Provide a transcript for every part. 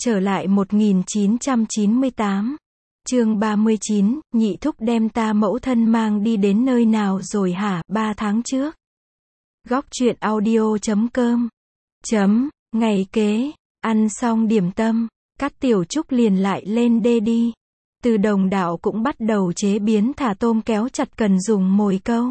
Trở lại 1998. Chương 39, nhị thúc đem ta mẫu thân mang đi đến nơi nào rồi hả? 3 tháng trước. Góc truyện audio.com. Ngày kế, ăn xong điểm tâm, Cát Tiểu Trúc liền lại lên đê đi. Từ Đồng Đạo cũng bắt đầu chế biến thả tôm kéo chặt cần dùng mồi câu.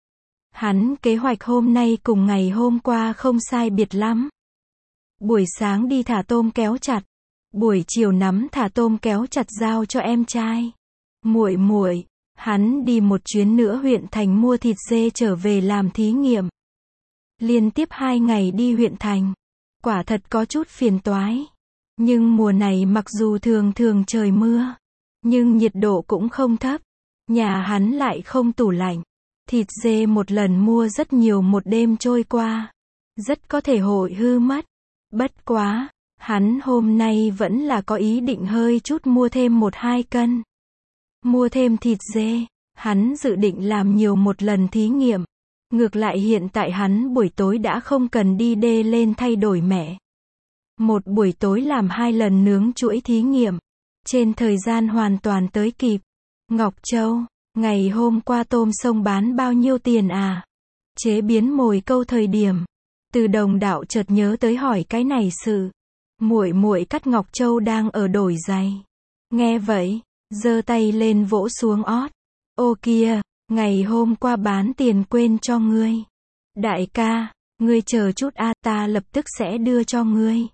Hắn kế hoạch hôm nay cùng ngày hôm qua không sai biệt lắm. Buổi sáng đi thả tôm kéo chặt, buổi chiều nắm thả tôm kéo chặt giao cho em trai. Muội, hắn đi một chuyến nữa huyện thành mua thịt dê trở về làm thí nghiệm. Liên tiếp 2 ngày đi huyện thành, quả thật có chút phiền toái. Nhưng mùa này mặc dù thường thường trời mưa, nhưng nhiệt độ cũng không thấp. Nhà hắn lại không tủ lạnh. Thịt dê một lần mua rất nhiều một đêm trôi qua, rất có thể hội hư mất. Bất quá, hắn hôm nay vẫn là có ý định hơi chút mua thêm 1-2 cân. Mua thêm thịt dê, hắn dự định làm nhiều một lần thí nghiệm. Ngược lại hiện tại hắn buổi tối đã không cần đi đê lên thay đổi mẻ. Một buổi tối làm 2 lần nướng chuỗi thí nghiệm. Trên thời gian hoàn toàn tới kịp. Ngọc Châu, ngày hôm qua tôm sông bán bao nhiêu tiền à? Chế biến mồi câu thời điểm, Từ Đồng Đạo chợt nhớ tới hỏi cái này sự. Muội Cát Ngọc Châu đang ở đổi giày. Nghe vậy, giơ tay lên vỗ xuống ót. Ô kia, ngày hôm qua bán tiền quên cho ngươi. Đại ca, ngươi chờ chút ta lập tức sẽ đưa cho ngươi.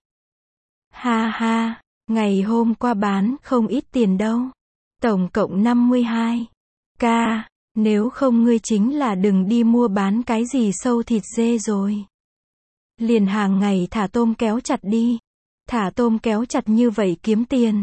Ha ha, ngày hôm qua bán không ít tiền đâu. Tổng cộng 52. Ca, nếu không ngươi chính là đừng đi mua bán cái gì sâu thịt dê rồi. Liền hàng ngày thả tôm kéo chặt đi. Thả tôm kéo chặt như vậy kiếm tiền.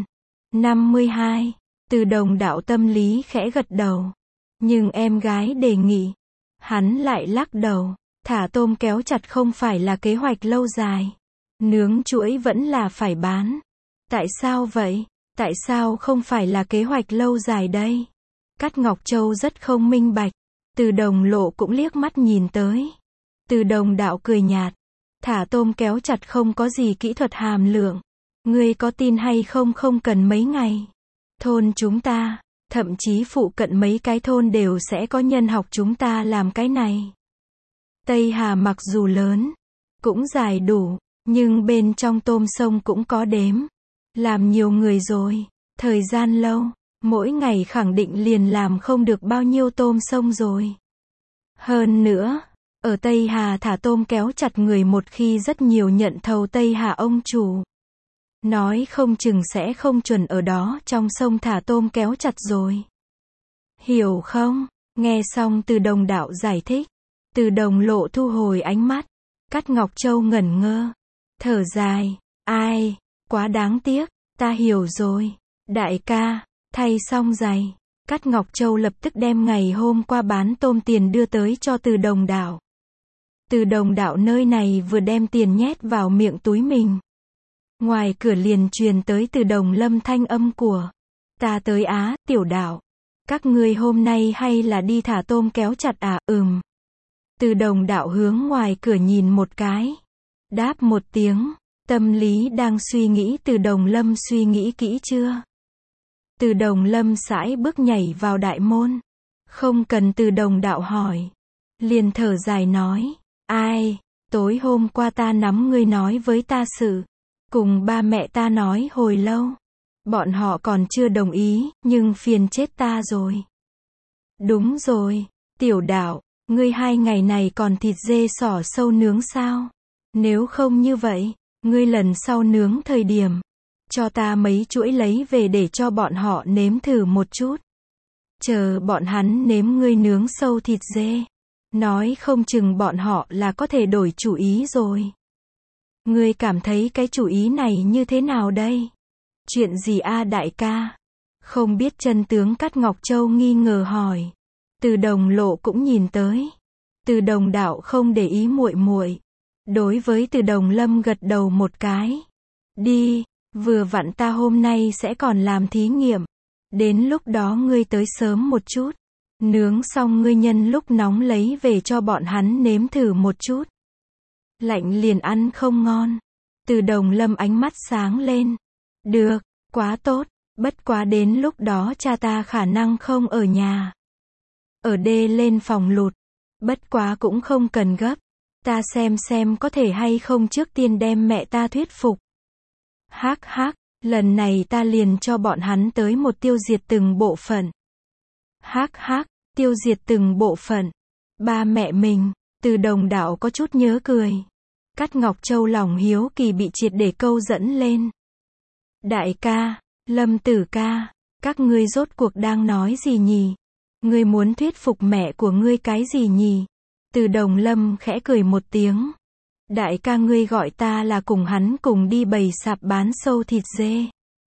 52. Từ Đồng Đạo tâm lý khẽ gật đầu. Nhưng em gái đề nghị. Hắn lại lắc đầu. Thả tôm kéo chặt không phải là kế hoạch lâu dài. Nướng chuỗi vẫn là phải bán. Tại sao vậy? Tại sao không phải là kế hoạch lâu dài đây? Cát Ngọc Châu rất không minh bạch. Từ Đồng Lộ cũng liếc mắt nhìn tới. Từ Đồng Đạo cười nhạt. Thả tôm kéo chặt không có gì kỹ thuật hàm lượng. Ngươi có tin hay không cần mấy ngày. Thôn chúng ta, thậm chí phụ cận mấy cái thôn đều sẽ có nhân học chúng ta làm cái này. Tây Hà mặc dù lớn, cũng dài đủ, nhưng bên trong tôm sông cũng có đếm. Làm nhiều người rồi, thời gian lâu, mỗi ngày khẳng định liền làm không được bao nhiêu tôm sông rồi. Hơn nữa, ở Tây Hà thả tôm kéo chặt người một khi rất nhiều nhận thầu Tây Hà ông chủ. Nói không chừng sẽ không chuẩn ở đó trong sông thả tôm kéo chặt rồi. Hiểu không? Nghe xong Từ Đồng Đạo giải thích. Từ Đồng Lộ thu hồi ánh mắt. Cát Ngọc Châu ngẩn ngơ. Thở dài. Ai? Quá đáng tiếc. Ta hiểu rồi. Đại ca, thay xong giày. Cát Ngọc Châu lập tức đem ngày hôm qua bán tôm tiền đưa tới cho Từ Đồng Đạo. Từ Đồng Đạo nơi này vừa đem tiền nhét vào miệng túi mình. Ngoài cửa liền truyền tới Từ Đồng Lâm thanh âm của. Ta tới á, Tiểu Đạo. Các ngươi hôm nay hay là đi thả tôm kéo chặt à? Từ Đồng Đạo hướng ngoài cửa nhìn một cái. Đáp một tiếng. Tâm lý đang suy nghĩ Từ Đồng Lâm suy nghĩ kỹ chưa? Từ Đồng Lâm sải bước nhảy vào đại môn. Không cần Từ Đồng Đạo hỏi. Liền thở dài nói. Ai, tối hôm qua ta nắm ngươi nói với ta sự. Cùng ba mẹ ta nói hồi lâu. Bọn họ còn chưa đồng ý, nhưng phiền chết ta rồi. Đúng rồi, Tiểu Đạo, ngươi 2 ngày này còn thịt dê xỏ sâu nướng sao? Nếu không như vậy, ngươi lần sau nướng thời điểm, cho ta mấy chuỗi lấy về để cho bọn họ nếm thử một chút. Chờ bọn hắn nếm ngươi nướng sâu thịt dê. Nói không chừng bọn họ là có thể đổi chủ ý rồi. Ngươi cảm thấy cái chủ ý này như thế nào đây? Chuyện gì đại ca? Không biết chân tướng Cát Ngọc Châu nghi ngờ hỏi. Từ Đồng Lộ cũng nhìn tới. Từ Đồng Đạo không để ý muội. Đối với Từ Đồng Lâm gật đầu một cái. Đi, vừa vặn ta hôm nay sẽ còn làm thí nghiệm. Đến lúc đó ngươi tới sớm một chút. Nướng xong ngươi nhân lúc nóng lấy về cho bọn hắn nếm thử một chút. Lạnh liền ăn không ngon. Từ Đồng Lâm ánh mắt sáng lên. Được, quá tốt, bất quá đến lúc đó cha ta khả năng không ở nhà. Ở đê lên phòng lụt, bất quá cũng không cần gấp, ta xem có thể hay không trước tiên đem mẹ ta thuyết phục. Hắc hắc, lần này ta liền cho bọn hắn tới một tiêu diệt từng bộ phận. Hắc hắc, tiêu diệt từng bộ phận. Ba mẹ mình, Từ Đồng Đạo có chút nhớ cười. Cát Ngọc Châu lòng hiếu kỳ bị triệt để câu dẫn lên. Đại ca, Lâm Tử ca, các ngươi rốt cuộc đang nói gì nhỉ? Ngươi muốn thuyết phục mẹ của ngươi cái gì nhỉ? Từ Đồng Lâm khẽ cười một tiếng. Đại ca ngươi gọi ta là cùng hắn cùng đi bày sạp bán sâu thịt dê.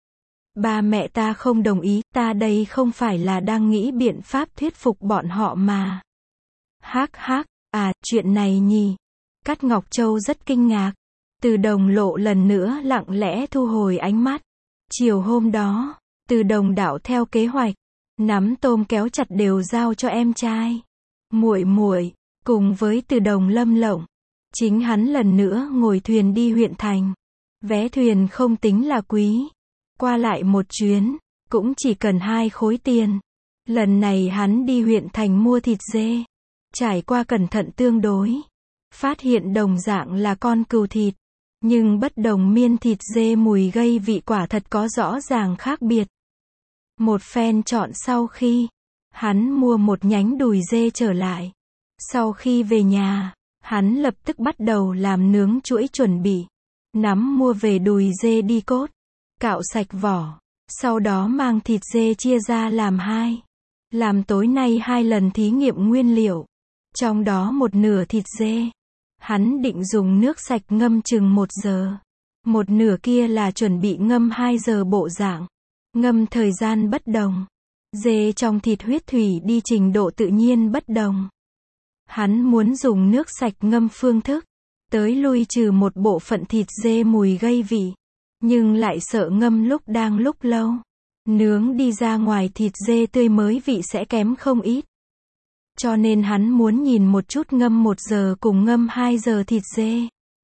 Ba mẹ ta không đồng ý, ta đây không phải là đang nghĩ biện pháp thuyết phục bọn họ mà. Hắc hắc, à, chuyện này nhỉ? Cát Ngọc Châu rất kinh ngạc. Từ Đồng Lộ lần nữa lặng lẽ thu hồi ánh mắt. Chiều hôm đó, Từ Đồng Đạo theo kế hoạch, nắm tôm kéo chặt đều giao cho em trai. Muội muội, cùng với Từ Đồng Lâm lộng. Chính hắn lần nữa ngồi thuyền đi huyện thành. Vé thuyền không tính là quý. Qua lại một chuyến, cũng chỉ cần 2 khối tiền. Lần này hắn đi huyện thành mua thịt dê. Trải qua cẩn thận tương đối. Phát hiện đồng dạng là con cừu thịt. Nhưng bất đồng miên thịt dê mùi gây vị quả thật có rõ ràng khác biệt. Một phen chọn sau khi, hắn mua một nhánh đùi dê trở lại. Sau khi về nhà, hắn lập tức bắt đầu làm nướng chuỗi chuẩn bị. Nắm mua về đùi dê đi cốt, cạo sạch vỏ, sau đó mang thịt dê chia ra làm 2. Làm tối nay 2 lần thí nghiệm nguyên liệu. Trong đó một nửa thịt dê, hắn định dùng nước sạch ngâm chừng 1 giờ. Một nửa kia là chuẩn bị ngâm 2 giờ bộ dạng. Ngâm thời gian bất đồng. Dê trong thịt huyết thủy đi trình độ tự nhiên bất đồng. Hắn muốn dùng nước sạch ngâm phương thức, tới lui trừ một bộ phận thịt dê mùi gây vị. Nhưng lại sợ ngâm lúc lâu. Nướng đi ra ngoài thịt dê tươi mới vị sẽ kém không ít. Cho nên hắn muốn nhìn một chút ngâm 1 giờ cùng ngâm 2 giờ thịt dê.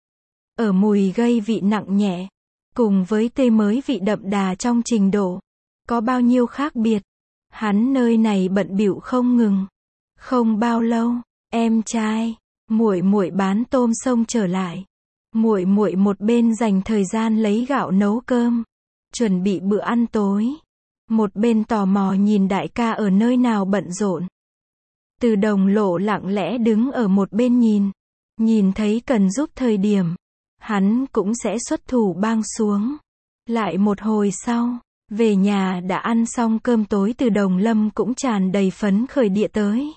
Ở mùi gây vị nặng nhẹ, cùng với tươi mới vị đậm đà trong trình độ, có bao nhiêu khác biệt. Hắn nơi này bận bịu không ngừng. Không bao lâu, em trai, muội muội bán tôm sông trở lại. Muội muội một bên dành thời gian lấy gạo nấu cơm, chuẩn bị bữa ăn tối. Một bên tò mò nhìn đại ca ở nơi nào bận rộn. Từ Đồng Lộ lặng lẽ đứng ở một bên nhìn. Nhìn thấy cần giúp thời điểm, hắn cũng sẽ xuất thủ bang xuống. Lại một hồi sau, về nhà đã ăn xong cơm tối Từ Đồng Lâm cũng tràn đầy phấn khởi địa tới.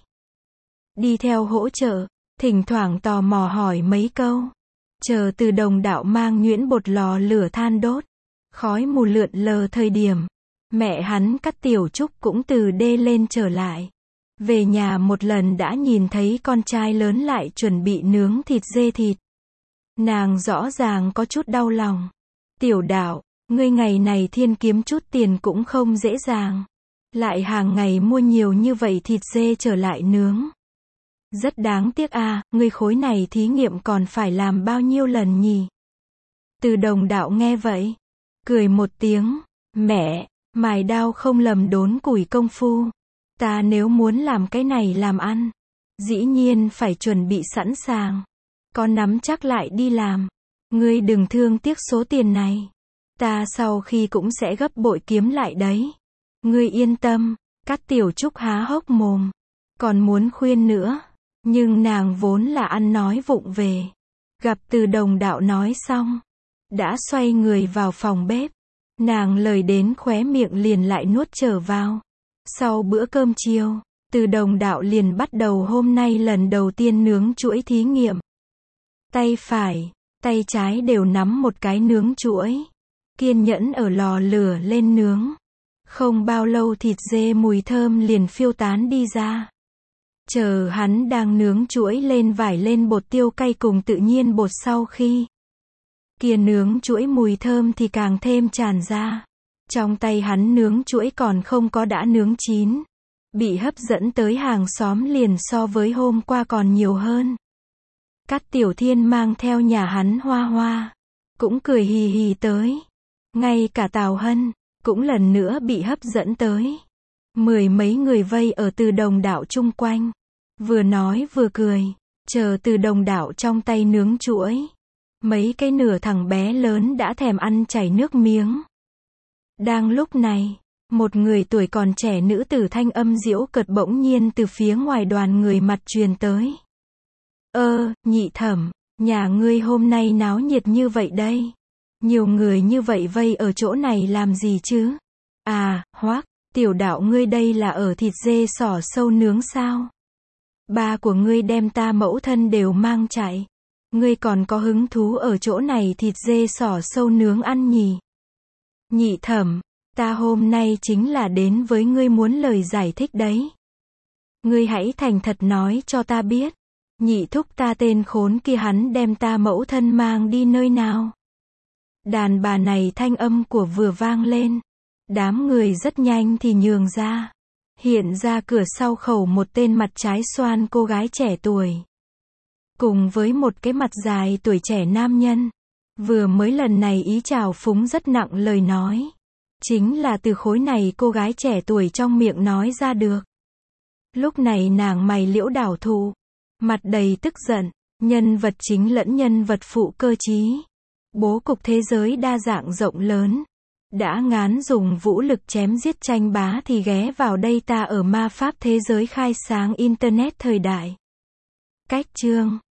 Đi theo hỗ trợ, thỉnh thoảng tò mò hỏi mấy câu. Chờ Từ Đồng Đạo mang nhuyễn bột lò lửa than đốt. Khói mù lượn lờ thời điểm. Mẹ hắn Cát Tiểu Trúc cũng từ đê lên trở lại. Về nhà một lần đã nhìn thấy con trai lớn lại chuẩn bị nướng thịt dê thịt. Nàng rõ ràng có chút đau lòng. Tiểu Đạo, ngươi ngày này thiên kiếm chút tiền cũng không dễ dàng. Lại hàng ngày mua nhiều như vậy thịt dê trở lại nướng. Rất đáng tiếc à, ngươi khối này thí nghiệm còn phải làm bao nhiêu lần nhỉ? Từ Đồng Đạo nghe vậy, cười một tiếng, mẹ, mài đao không lầm đốn củi công phu. Ta nếu muốn làm cái này làm ăn, dĩ nhiên phải chuẩn bị sẵn sàng. Có nắm chắc lại đi làm. Ngươi đừng thương tiếc số tiền này. Ta sau khi cũng sẽ gấp bội kiếm lại đấy. Ngươi yên tâm. Cát Tiểu Trúc há hốc mồm. Còn muốn khuyên nữa. Nhưng nàng vốn là ăn nói vụng về. Gặp Từ Đồng Đạo nói xong, đã xoay người vào phòng bếp. Nàng lời đến khóe miệng liền lại nuốt trở vào. Sau bữa cơm chiều, Từ Đồng Đạo liền bắt đầu hôm nay lần đầu tiên nướng chuỗi thí nghiệm. Tay phải, tay trái đều nắm một cái nướng chuỗi. Kiên nhẫn ở lò lửa lên nướng. Không bao lâu thịt dê mùi thơm liền phiêu tán đi ra. Chờ hắn đang nướng chuỗi lên vải lên bột tiêu cay cùng tự nhiên bột sau khi kia nướng chuỗi mùi thơm thì càng thêm tràn ra. Trong tay hắn nướng chuỗi còn không có đã nướng chín. Bị hấp dẫn tới hàng xóm liền so với hôm qua còn nhiều hơn. Cát Tiểu Thiên mang theo nhà hắn Hoa Hoa. Cũng cười hì hì tới. Ngay cả Tào Hân, cũng lần nữa bị hấp dẫn tới. Mười mấy người vây ở Từ Đồng Đạo chung quanh. Vừa nói vừa cười, chờ Từ Đồng Đạo trong tay nướng chuỗi. Mấy cái nửa thằng bé lớn đã thèm ăn chảy nước miếng. Đang lúc này, một người tuổi còn trẻ nữ tử thanh âm giễu cợt bỗng nhiên từ phía ngoài đoàn người mặt truyền tới. Nhị thẩm, nhà ngươi hôm nay náo nhiệt như vậy đây. Nhiều người như vậy vây ở chỗ này làm gì chứ? À, Hoắc, tiểu đạo ngươi đây là ở thịt dê sỏ sâu nướng sao? Ba của ngươi đem ta mẫu thân đều mang chạy. Ngươi còn có hứng thú ở chỗ này thịt dê sỏ sâu nướng ăn nhỉ? Nhị thẩm, ta hôm nay chính là đến với ngươi muốn lời giải thích đấy. Ngươi hãy thành thật nói cho ta biết. Nhị thúc ta tên khốn kia hắn đem ta mẫu thân mang đi nơi nào? Đàn bà này thanh âm của vừa vang lên. Đám người rất nhanh thì nhường ra. Hiện ra cửa sau khẩu một tên mặt trái xoan cô gái trẻ tuổi. Cùng với một cái mặt dài tuổi trẻ nam nhân. Vừa mới lần này ý trào phúng rất nặng lời nói. Chính là từ khối này cô gái trẻ tuổi trong miệng nói ra được. Lúc này nàng mày liễu đảo thụ. Mặt đầy tức giận. Nhân vật chính lẫn nhân vật phụ cơ trí. Bố cục thế giới đa dạng rộng lớn. Đã ngán dùng vũ lực chém giết tranh bá thì ghé vào đây ta ở ma pháp thế giới khai sáng Internet thời đại. Cách chương